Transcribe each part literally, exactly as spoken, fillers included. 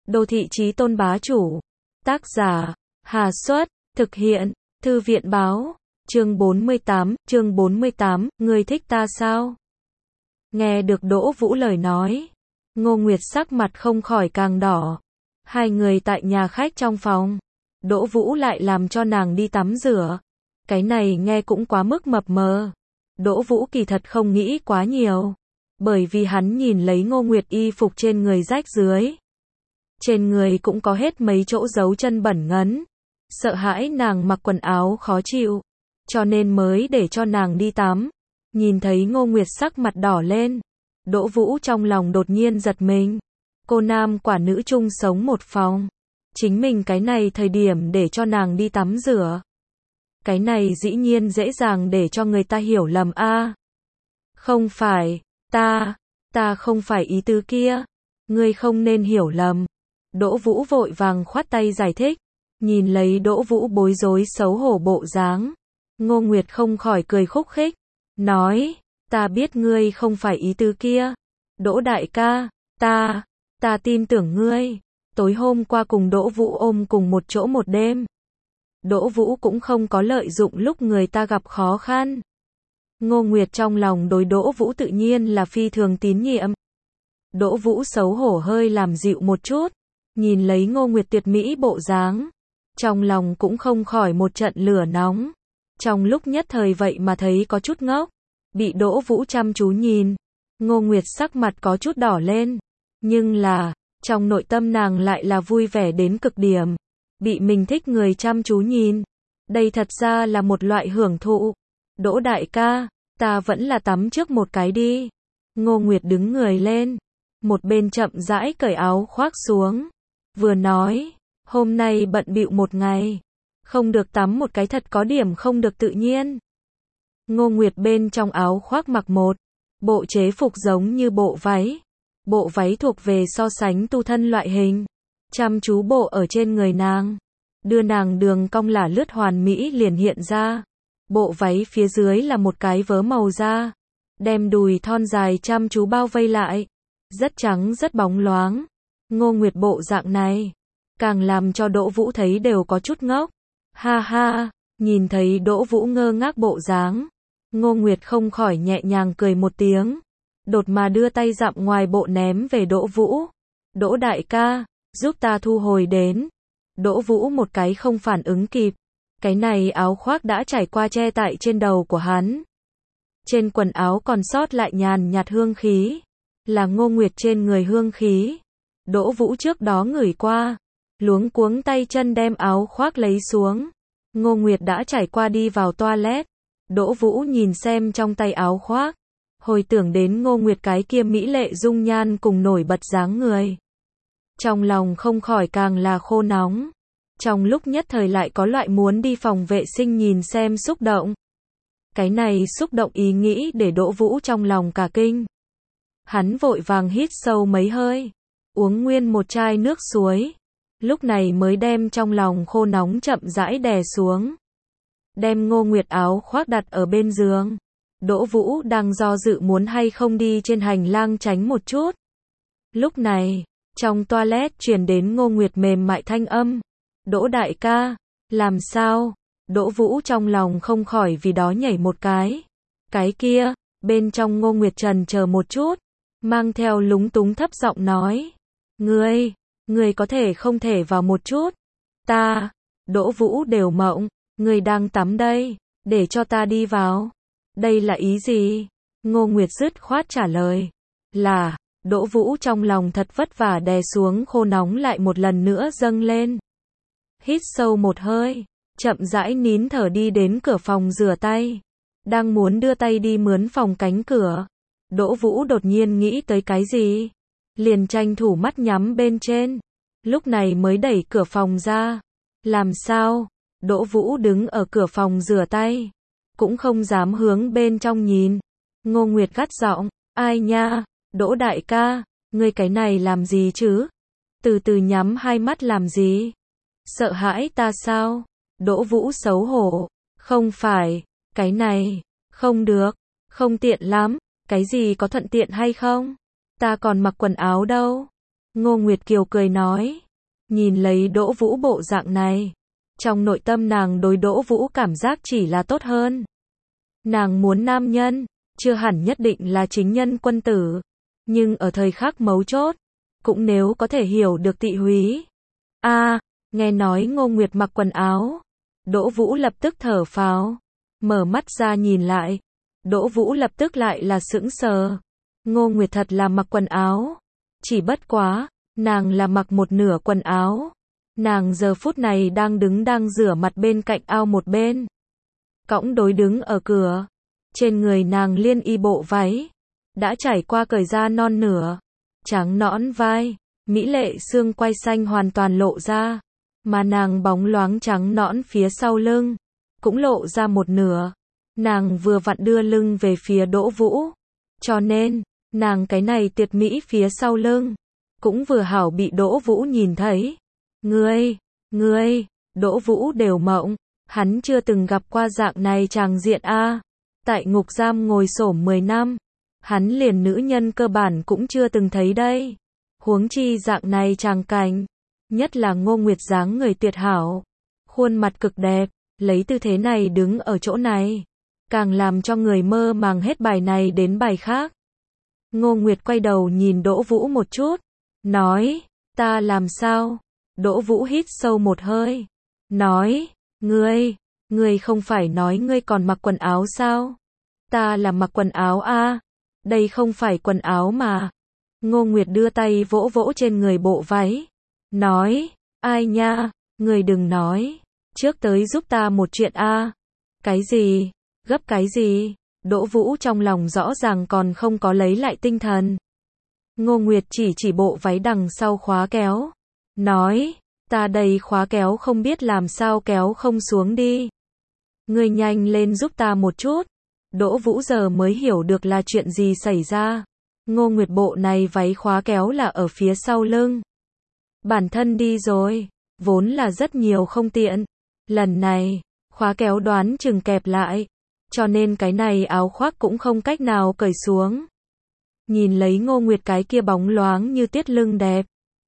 Đô thị chí tôn bá chủ. Tác giả, Hà Xuất, thực hiện, Thư viện báo, chương bốn mươi tám, chương bốn mươi tám, ngươi thích ta sao? Nghe được Đỗ Vũ lời nói, Ngô Nguyệt sắc mặt không khỏi càng đỏ. Hai người tại nhà khách trong phòng, Đỗ Vũ lại làm cho nàng đi tắm rửa. Cái này nghe cũng quá mức mập mờ. Đỗ Vũ kỳ thật không nghĩ quá nhiều, bởi vì hắn nhìn lấy Ngô Nguyệt y phục trên người rách rưới. Trên người cũng có hết mấy chỗ dấu chân bẩn ngấn. Sợ hãi nàng mặc quần áo khó chịu, cho nên mới để cho nàng đi tắm. Nhìn thấy Ngô Nguyệt sắc mặt đỏ lên, Đỗ Vũ trong lòng đột nhiên giật mình. Cô nam quả nữ chung sống một phòng, chính mình cái này thời điểm để cho nàng đi tắm rửa. Cái này dĩ nhiên dễ dàng để cho người ta hiểu lầm a. À, không phải, ta, ta không phải ý tứ kia. Ngươi không nên hiểu lầm. Đỗ Vũ vội vàng khoát tay giải thích. Nhìn lấy Đỗ Vũ bối rối xấu hổ bộ dáng, Ngô Nguyệt không khỏi cười khúc khích, nói, ta biết ngươi không phải ý tứ kia. Đỗ đại ca, ta, ta tin tưởng ngươi. Tối hôm qua cùng Đỗ Vũ ôm cùng một chỗ một đêm. Đỗ Vũ cũng không có lợi dụng lúc người ta gặp khó khăn. Ngô Nguyệt trong lòng đối Đỗ Vũ tự nhiên là phi thường tín nhiệm. Đỗ Vũ xấu hổ hơi làm dịu một chút, nhìn lấy Ngô Nguyệt tuyệt mỹ bộ dáng, trong lòng cũng không khỏi một trận lửa nóng. Trong lúc nhất thời vậy mà thấy có chút ngốc, bị Đỗ Vũ chăm chú nhìn, Ngô Nguyệt sắc mặt có chút đỏ lên, nhưng là, trong nội tâm nàng lại là vui vẻ đến cực điểm. Bị mình thích người chăm chú nhìn, đây thật ra là một loại hưởng thụ. Đỗ đại ca, ta vẫn là tắm trước một cái đi. Ngô Nguyệt đứng người lên, một bên chậm rãi cởi áo khoác xuống, vừa nói, hôm nay bận bịu một ngày, không được tắm một cái thật có điểm không được tự nhiên. Ngô Nguyệt bên trong áo khoác mặc một bộ chế phục giống như bộ váy. Bộ váy thuộc về so sánh tu thân loại hình, chăm chú bộ ở trên người nàng, đưa nàng đường cong lả lướt hoàn mỹ liền hiện ra. Bộ váy phía dưới là một cái vớ màu da, đem đùi thon dài chăm chú bao vây lại, rất trắng rất bóng loáng. Ngô Nguyệt bộ dạng này, càng làm cho Đỗ Vũ thấy đều có chút ngốc. Ha ha, nhìn thấy Đỗ Vũ ngơ ngác bộ dáng, Ngô Nguyệt không khỏi nhẹ nhàng cười một tiếng, đột mà đưa tay dặm ngoài bộ ném về Đỗ Vũ. Đỗ đại ca, giúp ta thu hồi đến. Đỗ Vũ một cái không phản ứng kịp, cái này áo khoác đã trải qua che tại trên đầu của hắn. Trên quần áo còn sót lại nhàn nhạt hương khí, là Ngô Nguyệt trên người hương khí. Đỗ Vũ trước đó ngửi qua, luống cuống tay chân đem áo khoác lấy xuống. Ngô Nguyệt đã trải qua đi vào toilet. Đỗ Vũ nhìn xem trong tay áo khoác, hồi tưởng đến Ngô Nguyệt cái kia mỹ lệ dung nhan cùng nổi bật dáng người, trong lòng không khỏi càng là khô nóng. Trong lúc nhất thời lại có loại muốn đi phòng vệ sinh nhìn xem xúc động. Cái này xúc động ý nghĩ để Đỗ Vũ trong lòng cả kinh. Hắn vội vàng hít sâu mấy hơi, uống nguyên một chai nước suối, lúc này mới đem trong lòng khô nóng chậm rãi đè xuống. Đem Ngô Nguyệt áo khoác đặt ở bên giường. Đỗ Vũ đang do dự muốn hay không đi trên hành lang tránh một chút. Lúc này, trong toilet truyền đến Ngô Nguyệt mềm mại thanh âm. Đỗ đại ca, làm sao? Đỗ Vũ trong lòng không khỏi vì đó nhảy một cái. Cái kia, bên trong Ngô Nguyệt trần chờ một chút, mang theo lúng túng thấp giọng nói. Ngươi, ngươi có thể không thể vào một chút? Ta, Đỗ Vũ đều mộng, ngươi đang tắm đây, để cho ta đi vào. Đây là ý gì? Ngô Nguyệt dứt khoát trả lời. Là, Đỗ Vũ trong lòng thật vất vả đè xuống khô nóng lại một lần nữa dâng lên. Hít sâu một hơi, chậm rãi nín thở đi đến cửa phòng rửa tay. Đang muốn đưa tay đi mướn phòng cánh cửa. Đỗ Vũ đột nhiên nghĩ tới cái gì? Liền tranh thủ mắt nhắm bên trên. Lúc này mới đẩy cửa phòng ra. Làm sao? Đỗ Vũ đứng ở cửa phòng rửa tay, cũng không dám hướng bên trong nhìn. Ngô Nguyệt gắt giọng, ai nha, Đỗ đại ca, ngươi cái này làm gì chứ? Từ từ nhắm hai mắt làm gì? Sợ hãi ta sao? Đỗ Vũ xấu hổ, không phải, cái này, không được, không tiện lắm, cái gì có thuận tiện hay không? Ta còn mặc quần áo đâu. Ngô Nguyệt Kiều cười nói. Nhìn lấy Đỗ Vũ bộ dạng này, trong nội tâm nàng đối Đỗ Vũ cảm giác chỉ là tốt hơn. Nàng muốn nam nhân, chưa hẳn nhất định là chính nhân quân tử, nhưng ở thời khắc mấu chốt, cũng nếu có thể hiểu được tị húy. A, à, nghe nói Ngô Nguyệt mặc quần áo, Đỗ Vũ lập tức thở phào, mở mắt ra nhìn lại, Đỗ Vũ lập tức lại là sững sờ. Ngô Nguyệt thật là mặc quần áo, chỉ bất quá, nàng là mặc một nửa quần áo. Nàng giờ phút này đang đứng đang rửa mặt bên cạnh ao một bên. Cõng đối đứng ở cửa. Trên người nàng liên y bộ váy, đã trải qua cởi ra non nửa. Trắng nõn vai, mỹ lệ xương quai xanh hoàn toàn lộ ra. Mà nàng bóng loáng trắng nõn phía sau lưng, cũng lộ ra một nửa. Nàng vừa vặn đưa lưng về phía Đỗ Vũ. Cho nên, nàng cái này tuyệt mỹ phía sau lưng, cũng vừa hảo bị Đỗ Vũ nhìn thấy. Ngươi, ngươi, Đỗ Vũ đều mộng, hắn chưa từng gặp qua dạng này tràng diện a. Tại ngục giam ngồi xổm mười năm, hắn liền nữ nhân cơ bản cũng chưa từng thấy đây. Huống chi dạng này tràng cảnh, nhất là Ngô Nguyệt dáng người tuyệt hảo, khuôn mặt cực đẹp, lấy tư thế này đứng ở chỗ này, càng làm cho người mơ màng hết bài này đến bài khác. Ngô Nguyệt quay đầu nhìn Đỗ Vũ một chút, nói, ta làm sao? Đỗ Vũ hít sâu một hơi, nói, ngươi, ngươi không phải nói ngươi còn mặc quần áo sao? Ta là mặc quần áo a, à? Đây không phải quần áo mà. Ngô Nguyệt đưa tay vỗ vỗ trên người bộ váy, nói, ai nha, ngươi đừng nói, trước tới giúp ta một chuyện a. À? Cái gì? Gấp cái gì? Đỗ Vũ trong lòng rõ ràng còn không có lấy lại tinh thần. Ngô Nguyệt chỉ chỉ bộ váy đằng sau khóa kéo, nói, ta đây khóa kéo không biết làm sao kéo không xuống đi. Ngươi nhanh lên giúp ta một chút. Đỗ Vũ giờ mới hiểu được là chuyện gì xảy ra. Ngô Nguyệt bộ này váy khóa kéo là ở phía sau lưng. Bản thân đi rồi, vốn là rất nhiều không tiện. Lần này, khóa kéo đoán chừng kẹp lại, cho nên cái này áo khoác cũng không cách nào cởi xuống. Nhìn lấy Ngô Nguyệt cái kia bóng loáng như tuyết lưng đẹp,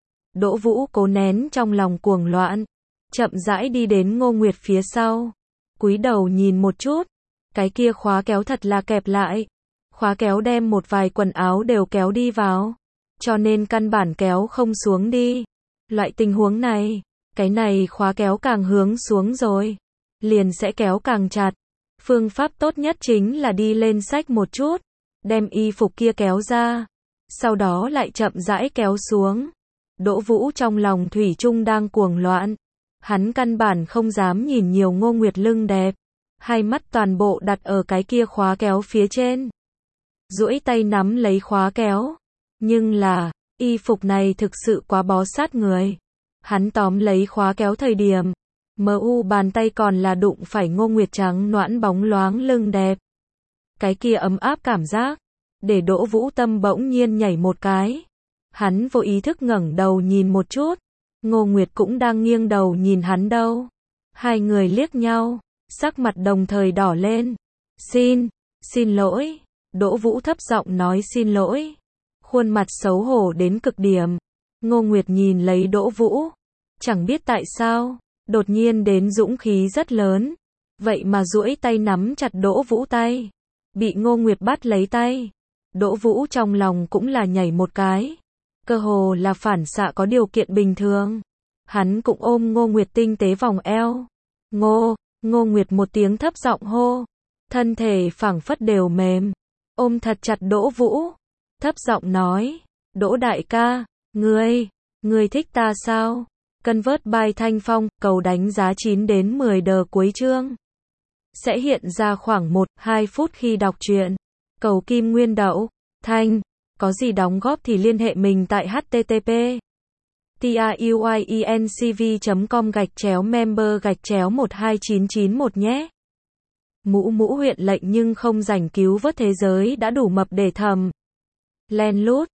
Đỗ Vũ cố nén trong lòng cuồng loạn, chậm rãi đi đến Ngô Nguyệt phía sau, cúi đầu nhìn một chút, cái kia khóa kéo thật là kẹp lại, khóa kéo đem một vài quần áo đều kéo đi vào, cho nên căn bản kéo không xuống đi. Loại tình huống này, cái này khóa kéo càng hướng xuống rồi, liền sẽ kéo càng chặt. Phương pháp tốt nhất chính là đi lên xách một chút, đem y phục kia kéo ra, sau đó lại chậm rãi kéo xuống. Đỗ Vũ trong lòng thủy chung đang cuồng loạn, hắn căn bản không dám nhìn nhiều Ngô Nguyệt lưng đẹp, hai mắt toàn bộ đặt ở cái kia khóa kéo phía trên. Duỗi tay nắm lấy khóa kéo, nhưng là, y phục này thực sự quá bó sát người. Hắn tóm lấy khóa kéo thời điểm, mờ u bàn tay còn là đụng phải Ngô Nguyệt trắng nõn bóng loáng lưng đẹp. Cái kia ấm áp cảm giác, để Đỗ Vũ tâm bỗng nhiên nhảy một cái. Hắn vô ý thức ngẩng đầu nhìn một chút, Ngô Nguyệt cũng đang nghiêng đầu nhìn hắn đâu. Hai người liếc nhau, sắc mặt đồng thời đỏ lên. Xin, xin lỗi. Đỗ Vũ thấp giọng nói xin lỗi. Khuôn mặt xấu hổ đến cực điểm. Ngô Nguyệt nhìn lấy Đỗ Vũ, chẳng biết tại sao, đột nhiên đến dũng khí rất lớn. Vậy mà duỗi tay nắm chặt Đỗ Vũ tay. Bị Ngô Nguyệt bắt lấy tay, Đỗ Vũ trong lòng cũng là nhảy một cái. Cơ hồ là phản xạ có điều kiện bình thường. Hắn cũng ôm Ngô Nguyệt tinh tế vòng eo. Ngô, Ngô Nguyệt một tiếng thấp giọng hô. Thân thể phảng phất đều mềm. Ôm thật chặt Đỗ Vũ. Thấp giọng nói. Đỗ đại ca, ngươi, ngươi thích ta sao? Convert by Thanh Phong, cầu đánh giá chín đến mười đờ cuối chương. Sẽ hiện ra khoảng một đến hai phút khi đọc truyện. Cầu kim nguyên đậu, Thanh. Có gì đóng góp thì liên hệ mình tại http truyencv chấm com gạch chéo member gạch chéo một hai chín chín một nhé. Mũ mũ huyện lệnh nhưng không rảnh cứu vớt thế giới đã đủ mập để thầm. Len lút.